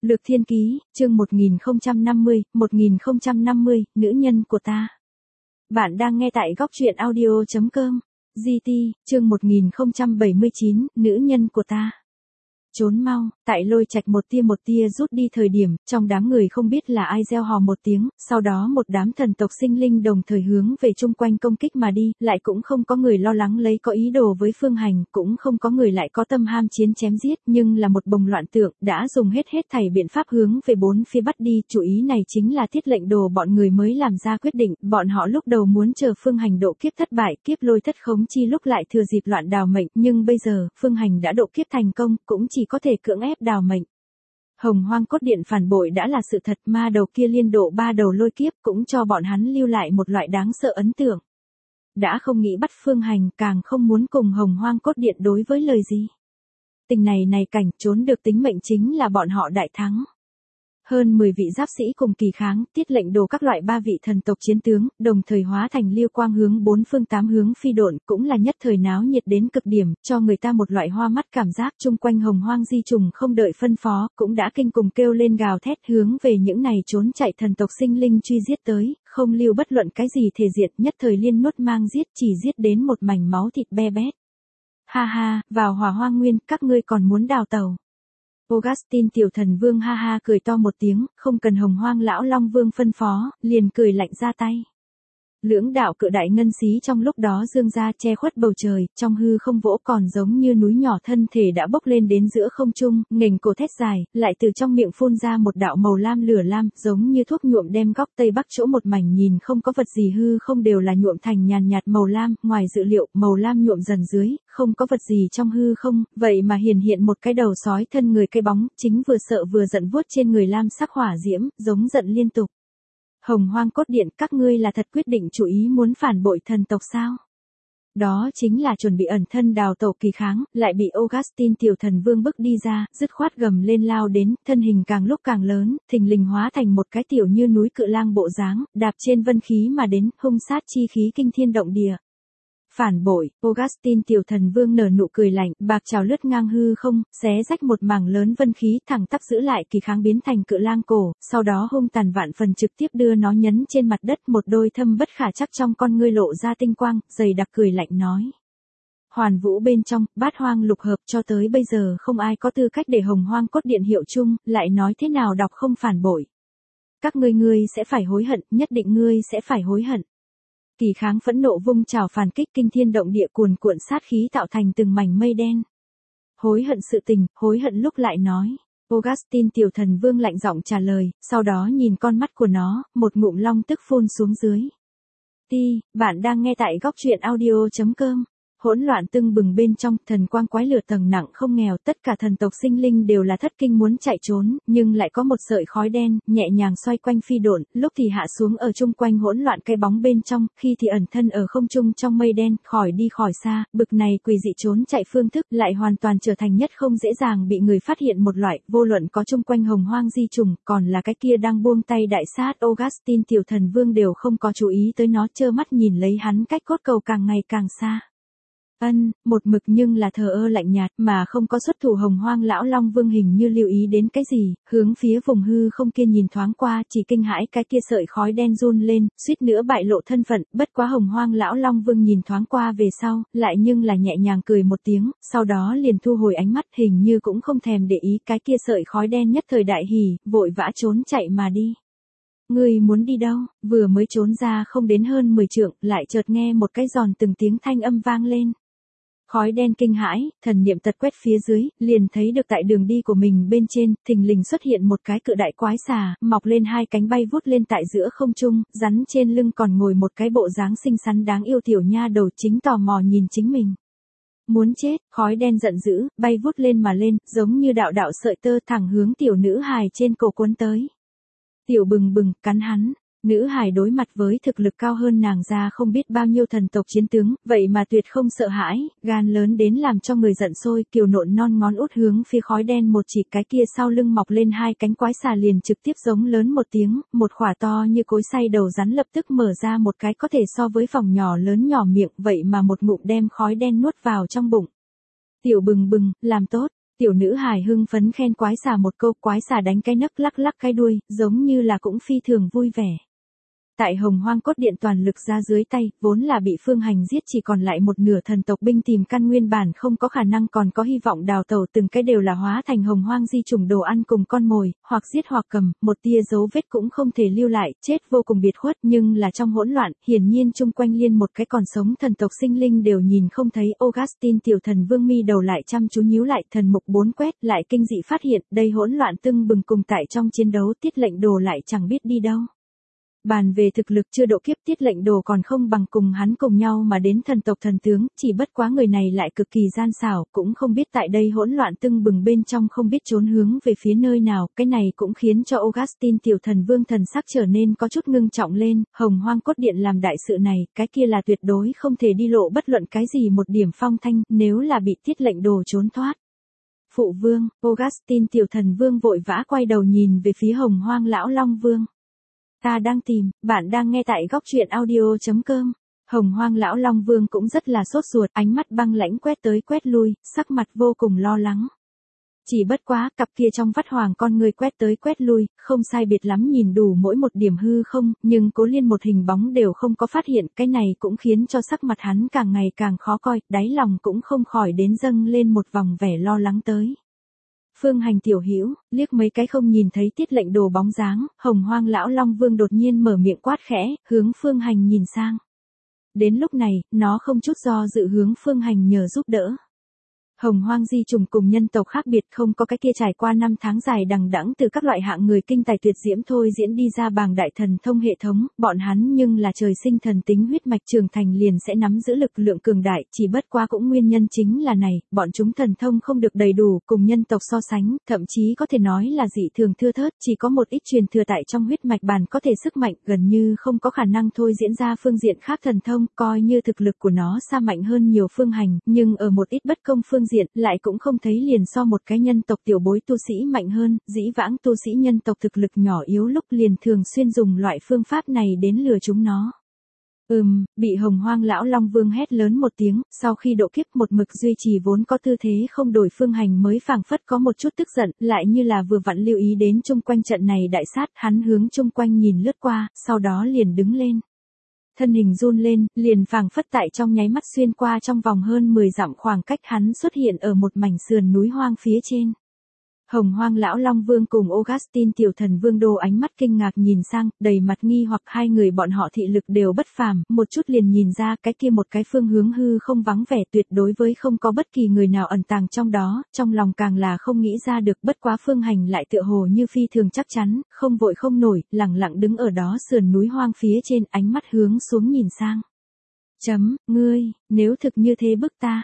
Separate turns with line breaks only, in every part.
Lược Thiên Ký, chương 1050, nữ nhân của ta. Bạn đang nghe tại góc truyện audio.com. GT, chương 1079, nữ nhân của ta. Trốn mau, tại Lôi Trạch một tia rút đi thời điểm, trong đám người không biết là ai reo hò một tiếng, sau đó một đám thần tộc sinh linh đồng thời hướng về chung quanh công kích mà đi, lại cũng không có người lo lắng lấy có ý đồ với Phương Hành, cũng không có người lại có tâm ham chiến chém giết, nhưng là một bồng loạn tượng, đã dùng hết thảy biện pháp hướng về bốn phía bắt đi, chủ ý này chính là Thiết Lệnh Đồ bọn người mới làm ra quyết định, bọn họ lúc đầu muốn chờ Phương Hành độ kiếp thất bại, kiếp lôi thất khống chi lúc lại thừa dịp loạn đào mệnh, nhưng bây giờ, Phương Hành đã độ kiếp thành công, cũng chỉ có thể cưỡng ép đào mệnh. Hồng Hoang Cốt Điện phản bội đã là sự thật, ma đầu kia liên độ 3 đầu lôi kiếp cũng cho bọn hắn lưu lại một loại đáng sợ ấn tượng. Đã không nghĩ bắt Phương Hành, càng không muốn cùng Hồng Hoang Cốt Điện đối với lời gì. Tình này cảnh trốn được tính mệnh chính là bọn họ đại thắng. Hơn 10 vị giáp sĩ cùng kỳ kháng, Tiết Lệnh Đồ các loại 3 vị thần tộc chiến tướng, đồng thời hóa thành liêu quang hướng 4 phương 8 hướng phi độn, cũng là nhất thời náo nhiệt đến cực điểm, cho người ta một loại hoa mắt cảm giác. Chung quanh Hồng Hoang di trùng không đợi phân phó, cũng đã kinh cùng kêu lên gào thét hướng về những này trốn chạy thần tộc sinh linh truy giết tới, không lưu bất luận cái gì thể diệt, nhất thời liên nuốt mang giết, chỉ giết đến một mảnh máu thịt be bét. Ha ha, vào Hỏa Hoang Nguyên, các ngươi còn muốn đào tàu. Augustin Tiểu Thần Vương ha ha cười to một tiếng, không cần Hồng Hoang Lão Long Vương phân phó, liền cười lạnh ra tay. Lưỡng đạo cự đại ngân xí trong lúc đó dương ra che khuất bầu trời, trong hư không vỗ còn giống như núi nhỏ, thân thể đã bốc lên đến giữa không trung, nghềnh cổ thét dài, lại từ trong miệng phun ra một đạo màu lam lửa lam, giống như thuốc nhuộm đem góc tây bắc chỗ một mảnh nhìn không có vật gì hư không đều là nhuộm thành nhàn nhạt màu lam, ngoài dự liệu, màu lam nhuộm dần dưới, không có vật gì trong hư không, vậy mà hiện một cái đầu sói thân người cái bóng, chính vừa sợ vừa giận vuốt trên người lam sắc hỏa diễm, giống giận liên tục. Hồng Hoang Cốt Điện, các ngươi là thật quyết định chủ ý muốn phản bội thần tộc sao? Đó chính là chuẩn bị ẩn thân đào tẩu kỳ kháng, lại bị Augustin Tiểu Thần Vương bức đi ra, dứt khoát gầm lên lao đến, thân hình càng lúc càng lớn, thình lình hóa thành một cái tiểu như núi cự lang bộ dáng, đạp trên vân khí mà đến, hung sát chi khí kinh thiên động địa. Phản bội, Augustin Tiểu Thần Vương nở nụ cười lạnh, bạc trào lướt ngang hư không, xé rách một mảng lớn vân khí, thẳng tắp giữ lại kỳ kháng biến thành cự lang cổ, sau đó hung tàn vạn phần trực tiếp đưa nó nhấn trên mặt đất, một đôi thâm bất khả trắc trong con ngươi lộ ra tinh quang, dày đặc cười lạnh nói. Hoàn vũ bên trong, bát hoang lục hợp, cho tới bây giờ không ai có tư cách để Hồng Hoang Cốt Điện hiệu chung, lại nói thế nào đọc không phản bội. Các ngươi sẽ phải hối hận, nhất định ngươi sẽ phải hối hận. Kỳ kháng phẫn nộ vung trảo phản kích, kinh thiên động địa cuồn cuộn sát khí tạo thành từng mảnh mây đen. Hối hận sự tình, hối hận lúc lại nói. Augustin Tiểu Thần Vương lạnh giọng trả lời, sau đó nhìn con mắt của nó, một ngụm long tức phun xuống dưới. Bạn đang nghe tại góc truyện audio.com. Hỗn loạn tưng bừng bên trong, thần quang quái lửa tầng nặng không nghèo, tất cả thần tộc sinh linh đều là thất kinh muốn chạy trốn, nhưng lại có một sợi khói đen, nhẹ nhàng xoay quanh phi độn, lúc thì hạ xuống ở chung quanh hỗn loạn cái bóng bên trong, khi thì ẩn thân ở không trung trong mây đen, khỏi đi khỏi xa, bực này quỷ dị trốn chạy phương thức lại hoàn toàn trở thành nhất không dễ dàng bị người phát hiện một loại, vô luận có chung quanh Hồng Hoang di trùng, còn là cái kia đang buông tay đại sát Augustin Tiểu Thần Vương đều không có chú ý tới nó, trơ mắt nhìn lấy hắn cách cốt cầu càng ngày càng xa. Một mực nhưng là thờ ơ lạnh nhạt, mà không có xuất thủ. Hồng Hoang Lão Long Vương hình như lưu ý đến cái gì, hướng phía vùng hư không kia nhìn thoáng qua, chỉ kinh hãi cái kia sợi khói đen run lên, suýt nữa bại lộ thân phận, bất quá Hồng Hoang Lão Long Vương nhìn thoáng qua về sau, lại nhưng là nhẹ nhàng cười một tiếng, sau đó liền thu hồi ánh mắt, hình như cũng không thèm để ý cái kia sợi khói đen, nhất thời đại hỉ, vội vã trốn chạy mà đi. Ngươi muốn đi đâu? Vừa mới trốn ra không đến hơn 10 trượng, lại chợt nghe một cái giòn từng tiếng thanh âm vang lên. Khói đen kinh hãi, thần niệm tật quét phía dưới, liền thấy được tại đường đi của mình bên trên, thình lình xuất hiện một cái cự đại quái xà, mọc lên hai cánh bay vút lên tại giữa không trung, rắn trên lưng còn ngồi một cái bộ dáng xinh xắn đáng yêu tiểu nha đầu, chính tò mò nhìn chính mình. Muốn chết, khói đen giận dữ, bay vút lên mà lên, giống như đạo đạo sợi tơ thẳng hướng tiểu nữ hài trên cổ cuốn tới. Tiểu bừng bừng, cắn hắn. Nữ hài đối mặt với thực lực cao hơn nàng ra không biết bao nhiêu thần tộc chiến tướng, vậy mà tuyệt không sợ hãi, gan lớn đến làm cho người giận sôi, kiều nộn non ngón út hướng phía khói đen một chỉ, cái kia sau lưng mọc lên hai cánh quái xà liền trực tiếp giống lớn một tiếng, một khỏa to như cối xay đầu rắn lập tức mở ra một cái có thể so với phòng nhỏ lớn nhỏ miệng, vậy mà một ngụm đem khói đen nuốt vào trong bụng. Tiểu bừng bừng, làm tốt. Tiểu nữ hài hưng phấn khen quái xà một câu, quái xà đánh cái nấc lắc lắc cái đuôi, giống như là cũng phi thường vui vẻ. Tại Hồng Hoang cốt điện toàn lực ra dưới tay, vốn là bị Phương Hành giết chỉ còn lại một nửa thần tộc binh tìm căn nguyên bản không có khả năng còn có hy vọng đào tẩu, từng cái đều là hóa thành Hồng Hoang di chủng đồ ăn cùng con mồi, hoặc giết hoặc cầm, một tia dấu vết cũng không thể lưu lại, chết vô cùng biệt khuất, nhưng là trong hỗn loạn, hiển nhiên chung quanh liên một cái còn sống thần tộc sinh linh đều nhìn không thấy. Augustine tiểu thần vương mi đầu lại chăm chú nhíu lại, thần mục bốn quét, lại kinh dị phát hiện, đây hỗn loạn tưng bừng cùng tại trong chiến đấu Tiết Lệnh Đồ lại chẳng biết đi đâu. Bàn về thực lực chưa độ kiếp Tiết Lệnh Đồ còn không bằng cùng hắn cùng nhau mà đến thần tộc thần tướng, chỉ bất quá người này lại cực kỳ gian xảo, cũng không biết tại đây hỗn loạn tưng bừng bên trong không biết trốn hướng về phía nơi nào, cái này cũng khiến cho Augustine tiểu thần vương thần sắc trở nên có chút ngưng trọng lên. Hồng Hoang cốt điện làm đại sự này, cái kia là tuyệt đối không thể đi lộ bất luận cái gì một điểm phong thanh, nếu là bị Tiết Lệnh Đồ trốn thoát. Phụ vương, Augustine tiểu thần vương vội vã quay đầu nhìn về phía Hồng Hoang lão Long Vương. Ta đang tìm, bạn đang nghe tại góc truyện audio.com. Hồng Hoang lão Long Vương cũng rất là sốt ruột, ánh mắt băng lãnh quét tới quét lui, sắc mặt vô cùng lo lắng. Chỉ bất quá, cặp kia trong vắt hoàng con người quét tới quét lui, không sai biệt lắm nhìn đủ mỗi một điểm hư không, nhưng Cố Liên một hình bóng đều không có phát hiện, cái này cũng khiến cho sắc mặt hắn càng ngày càng khó coi, đáy lòng cũng không khỏi đến dâng lên một vòng vẻ lo lắng tới. Phương Hành tiểu hữu, liếc mấy cái không nhìn thấy Tiết Lệnh Đồ bóng dáng, Hồng Hoang lão Long Vương đột nhiên mở miệng quát khẽ, hướng Phương Hành nhìn sang. Đến lúc này, nó không chút do dự hướng Phương Hành nhờ giúp đỡ. Hồng Hoang di trùng cùng nhân tộc khác biệt, không có cái kia trải qua 5 tháng dài đằng đẵng từ các loại hạng người kinh tài tuyệt diễm thôi diễn đi ra bàng đại thần thông hệ thống, bọn hắn nhưng là trời sinh thần tính huyết mạch trưởng thành liền sẽ nắm giữ lực lượng cường đại, chỉ bất qua cũng nguyên nhân chính là này, bọn chúng thần thông không được đầy đủ, cùng nhân tộc so sánh, thậm chí có thể nói là dị thường thưa thớt, chỉ có một ít truyền thừa tại trong huyết mạch bản có thể sức mạnh, gần như không có khả năng thôi diễn ra phương diện khác thần thông, coi như thực lực của nó xa mạnh hơn nhiều Phương Hành, nhưng ở một ít bất công phương diện, lại cũng không thấy liền so một cái nhân tộc tiểu bối tu sĩ mạnh hơn, dĩ vãng tu sĩ nhân tộc thực lực nhỏ yếu lúc liền thường xuyên dùng loại phương pháp này đến lừa chúng nó. Bị Hồng Hoang lão Long Vương hét lớn một tiếng, sau khi độ kiếp một mực duy trì vốn có tư thế không đổi Phương Hành mới phảng phất có một chút tức giận, lại như là vừa vặn lưu ý đến chung quanh trận này đại sát, hắn hướng chung quanh nhìn lướt qua, sau đó liền đứng lên. Thân hình run lên, liền phảng phất tại trong nháy mắt xuyên qua trong vòng hơn 10 dặm khoảng cách hắn xuất hiện ở một mảnh sườn núi hoang phía trên. Hồng Hoang lão Long Vương cùng Augustine tiểu thần vương đồ ánh mắt kinh ngạc nhìn sang, đầy mặt nghi hoặc hai người bọn họ thị lực đều bất phàm, một chút liền nhìn ra cái kia một cái phương hướng hư không vắng vẻ tuyệt đối với không có bất kỳ người nào ẩn tàng trong đó, trong lòng càng là không nghĩ ra được, bất quá Phương Hành lại tựa hồ như phi thường chắc chắn, không vội không nổi, lặng lặng đứng ở đó sườn núi hoang phía trên, ánh mắt hướng xuống nhìn sang. Ngươi, nếu thực như thế bức ta.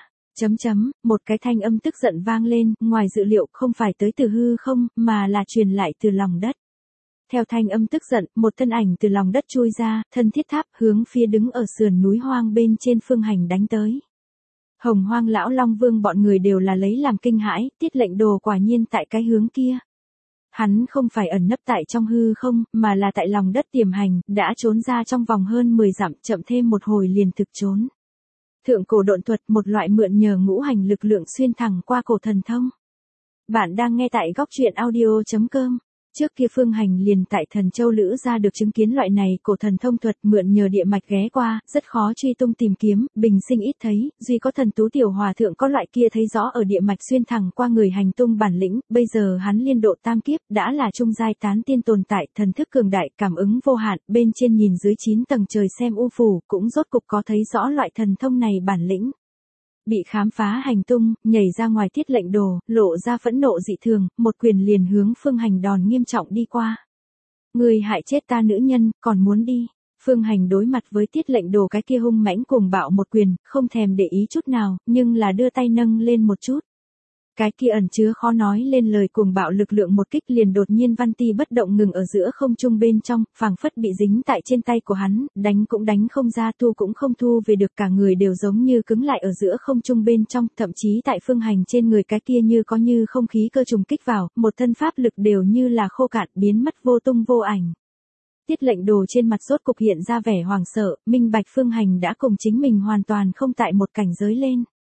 Một cái thanh âm tức giận vang lên, ngoài dự liệu không phải tới từ hư không, mà là truyền lại từ lòng đất. Theo thanh âm tức giận, một thân ảnh từ lòng đất chui ra, thân thiết tháp hướng phía đứng ở sườn núi hoang bên trên Phương Hành đánh tới. Hồng Hoang lão Long Vương bọn người đều là lấy làm kinh hãi, Tiết Lệnh Đồ quả nhiên tại cái hướng kia. Hắn không phải ẩn nấp tại trong hư không, mà là tại lòng đất tiềm hành, đã trốn ra trong vòng hơn 10 dặm, chậm thêm một hồi liền thực trốn. Thượng cổ độn thuật, một loại mượn nhờ ngũ hành lực lượng xuyên thẳng qua cổ thần thông. Bạn đang nghe tại góc truyện audio.com. Trước kia Phương Hành liền tại Thần Châu Lữ ra được chứng kiến loại này cổ thần thông thuật mượn nhờ địa mạch ghé qua, rất khó truy tung tìm kiếm, bình sinh ít thấy, duy có Thần Tú tiểu hòa thượng có loại kia thấy rõ ở địa mạch xuyên thẳng qua người hành tung bản lĩnh, bây giờ hắn liên độ tam kiếp, đã là trung giai tán tiên tồn tại, thần thức cường đại, cảm ứng vô hạn, bên trên nhìn dưới 9 tầng trời xem u phù, cũng rốt cục có thấy rõ loại thần thông này bản lĩnh. Bị khám phá hành tung, nhảy ra ngoài Tiết Lệnh Đồ, lộ ra phẫn nộ dị thường, một quyền liền hướng Phương Hành đòn nghiêm trọng đi qua. Ngươi hại chết ta nữ nhân, còn muốn đi. Phương Hành đối mặt với Tiết Lệnh Đồ cái kia hung mãnh cuồng bạo một quyền, không thèm để ý chút nào, nhưng là đưa tay nâng lên một chút. Cái kia ẩn chứa khó nói lên lời cuồng bạo lực lượng một kích liền đột nhiên văn ti bất động ngừng ở giữa không trung bên trong, phảng phất bị dính tại trên tay của hắn, đánh cũng đánh không ra, thu cũng không thu về được, cả người đều giống như cứng lại ở giữa không trung bên trong, thậm chí tại Phương Hành trên người cái kia như có như không khí cơ trùng kích vào, một thân pháp lực đều như là khô cạn biến mất vô tung vô ảnh. Tiết Lệnh Đồ trên mặt rốt cục hiện ra vẻ hoàng sợ, minh bạch Phương Hành đã cùng chính mình hoàn toàn không tại một cảnh giới lên.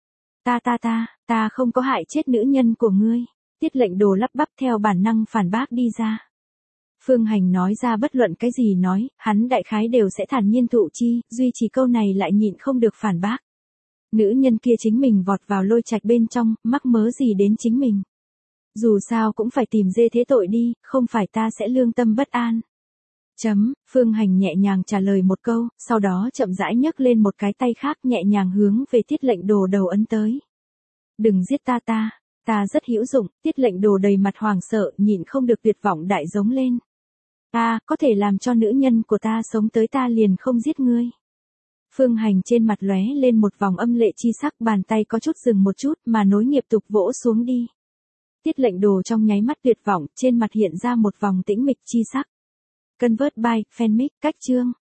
Ta không có hại chết nữ nhân của ngươi. Tiết lệnh đồ lắp bắp theo bản năng phản bác đi ra. Phương Hành nói ra bất luận cái gì nói, hắn đại khái đều sẽ thản nhiên thụ chi, duy chỉ câu này lại nhịn không được phản bác. Nữ nhân kia chính mình vọt vào lôi trạch bên trong, mắc mớ gì đến chính mình. Dù sao cũng phải tìm dê thế tội đi, không phải ta sẽ lương tâm bất an. Phương Hành nhẹ nhàng trả lời một câu, sau đó chậm rãi nhấc lên một cái tay khác nhẹ nhàng hướng về Tiết lệnh đồ đầu ấn tới. Đừng giết ta rất hữu dụng. Tiết lệnh đồ đầy mặt hoàng sợ, nhịn không được tuyệt vọng đại giống lên. Có thể làm cho nữ nhân của ta sống tới ta liền không giết ngươi. Phương Hành trên mặt lóe lên một vòng âm lệ chi sắc, bàn tay có chút dừng một chút mà nối nghiệp tục vỗ xuống đi. Tiết lệnh đồ trong nháy mắt tuyệt vọng, trên mặt hiện ra một vòng tĩnh mịch chi sắc. Convert by Fanmic, cách chương.